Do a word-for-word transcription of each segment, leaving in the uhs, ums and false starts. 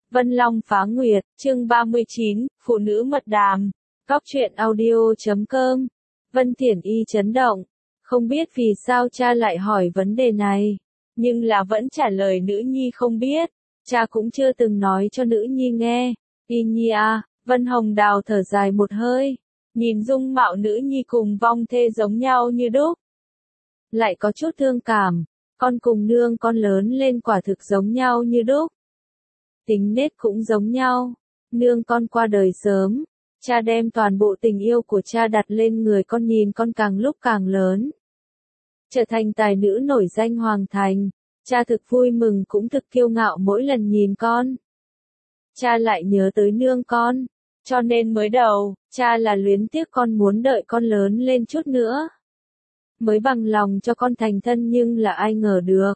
Vân Long phá nguyệt, chương ba mươi chín, phụ nữ mật đàm. Góc truyện audio chấm com. Vân Thiển Y chấn động. Không biết vì sao cha lại hỏi vấn đề này. Nhưng là vẫn trả lời nữ nhi không biết. Cha cũng chưa từng nói cho nữ nhi nghe. Y nhi à, Vân Hồng Đào thở dài một hơi. Nhìn dung mạo nữ nhi cùng vong thê giống nhau như đúc. Lại có chút thương cảm. Con cùng nương con lớn lên quả thực giống nhau như đúc. Tính nết cũng giống nhau. Nương con qua đời sớm. Cha đem toàn bộ tình yêu của cha đặt lên người con, nhìn con càng lúc càng lớn. Trở thành tài nữ nổi danh hoàng thành. Cha thực vui mừng cũng thực kiêu ngạo mỗi lần nhìn con. Cha lại nhớ tới nương con. Cho nên mới đầu, cha là luyến tiếc con, muốn đợi con lớn lên chút nữa. Mới bằng lòng cho con thành thân, nhưng là ai ngờ được.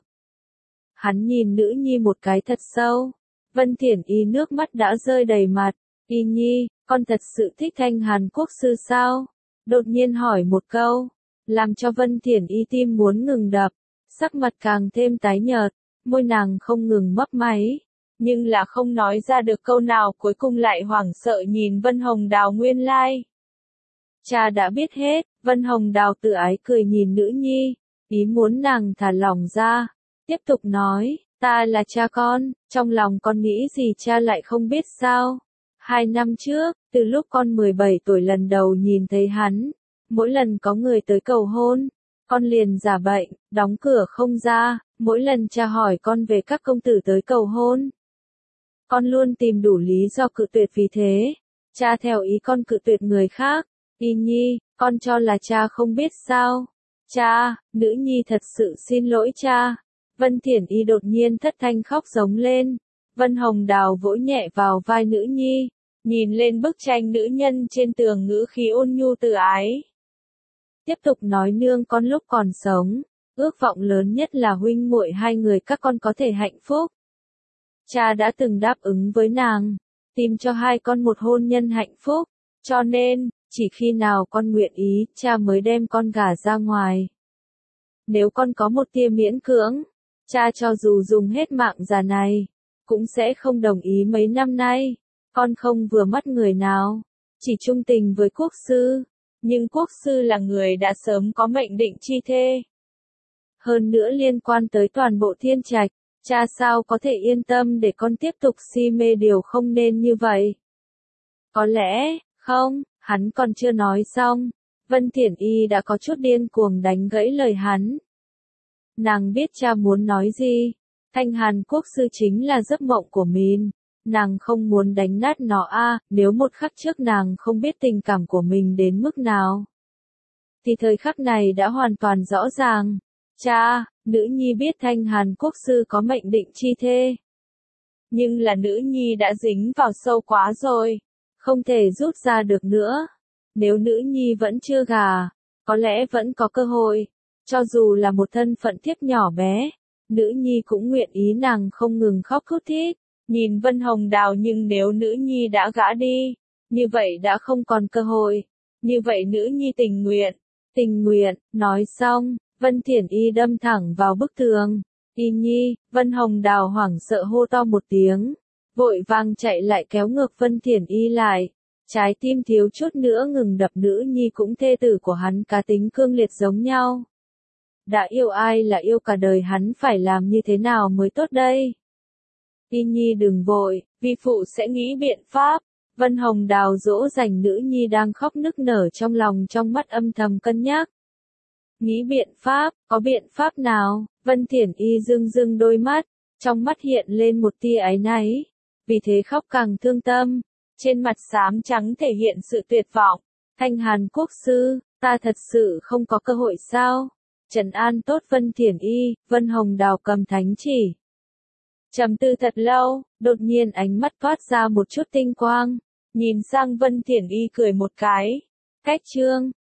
Hắn nhìn nữ nhi một cái thật sâu. Vân Thiển Y nước mắt đã rơi đầy mặt. Y nhi, con thật sự thích Thanh Hàn Quốc sư sao? Đột nhiên hỏi một câu. Làm cho Vân Thiển Y tim muốn ngừng đập. Sắc mặt càng thêm tái nhợt. Môi nàng không ngừng mấp máy. Nhưng là không nói ra được câu nào, cuối cùng lại hoảng sợ nhìn Vân Hồng Đào nguyên lai. Cha đã biết hết. Vân Hồng Đào tự ái cười nhìn nữ nhi. Ý muốn nàng thả lòng ra. Tiếp tục nói. Ta là cha con, trong lòng con nghĩ gì cha lại không biết sao. Hai năm trước, từ lúc con mười bảy tuổi lần đầu nhìn thấy hắn, mỗi lần có người tới cầu hôn, con liền giả bệnh, đóng cửa không ra, mỗi lần cha hỏi con về các công tử tới cầu hôn. Con luôn tìm đủ lý do cự tuyệt, vì thế, cha theo ý con cự tuyệt người khác. Y nhi, con cho là cha không biết sao. Cha, nữ nhi thật sự xin lỗi cha. Vân Thiển Y đột nhiên thất thanh khóc giống lên. Vân Hồng Đào vỗ nhẹ vào vai nữ nhi, nhìn lên bức tranh nữ nhân trên tường, ngữ khí ôn nhu từ ái. Tiếp tục nói, nương con lúc còn sống, ước vọng lớn nhất là huynh muội hai người các con có thể hạnh phúc. Cha đã từng đáp ứng với nàng, tìm cho hai con một hôn nhân hạnh phúc, cho nên, chỉ khi nào con nguyện ý, cha mới đem con gả ra ngoài. Nếu con có một tia miễn cưỡng, cha cho dù dùng hết mạng già này, cũng sẽ không đồng ý. Mấy năm nay, con không vừa mắt người nào, chỉ trung tình với quốc sư, nhưng quốc sư là người đã sớm có mệnh định chi thê. Hơn nữa liên quan tới toàn bộ thiên trạch, cha sao có thể yên tâm để con tiếp tục si mê điều không nên như vậy. Có lẽ, không, hắn còn chưa nói xong, Vân Thiển Y đã có chút điên cuồng đánh gãy lời hắn. Nàng biết cha muốn nói gì. Thanh Hàn Quốc sư chính là giấc mộng của mình. Nàng không muốn đánh nát nó a. À, nếu một khắc trước nàng không biết tình cảm của mình đến mức nào, thì thời khắc này đã hoàn toàn rõ ràng. Cha, nữ nhi biết Thanh Hàn Quốc sư có mệnh định chi thê. Nhưng là nữ nhi đã dính vào sâu quá rồi. Không thể rút ra được nữa. Nếu nữ nhi vẫn chưa gả, có lẽ vẫn có cơ hội. Cho dù là một thân phận thiếp nhỏ bé, nữ nhi cũng nguyện ý. Nàng không ngừng khóc thút thít, nhìn Vân Hồng Đào, nhưng nếu nữ nhi đã gả đi, như vậy đã không còn cơ hội. Như vậy nữ nhi tình nguyện, tình nguyện, nói xong, Vân Thiển Y đâm thẳng vào bức tường. Y nhi, Vân Hồng Đào hoảng sợ hô to một tiếng, vội vàng chạy lại kéo ngược Vân Thiển Y lại. Trái tim thiếu chút nữa ngừng đập, nữ nhi cũng thê tử của hắn cá tính cương liệt giống nhau. Đã yêu ai là yêu cả đời, hắn phải làm như thế nào mới tốt đây? Y nhi đừng vội, vi phụ sẽ nghĩ biện pháp. Vân Hồng Đào dỗ dành nữ nhi đang khóc nức nở trong lòng, trong mắt âm thầm cân nhắc. Nghĩ biện pháp, có biện pháp nào? Vân Thiển Y rưng rưng đôi mắt, trong mắt hiện lên một tia áy náy, vì thế khóc càng thương tâm. Trên mặt xám trắng thể hiện sự tuyệt vọng. Thanh Hàn Quốc sư, ta thật sự không có cơ hội sao? Trấn an tốt Vân Thiển Y, Vân Hồng Đào cầm thánh chỉ. Trầm tư thật lâu, đột nhiên ánh mắt toát ra một chút tinh quang, nhìn sang Vân Thiển Y cười một cái. Cách chương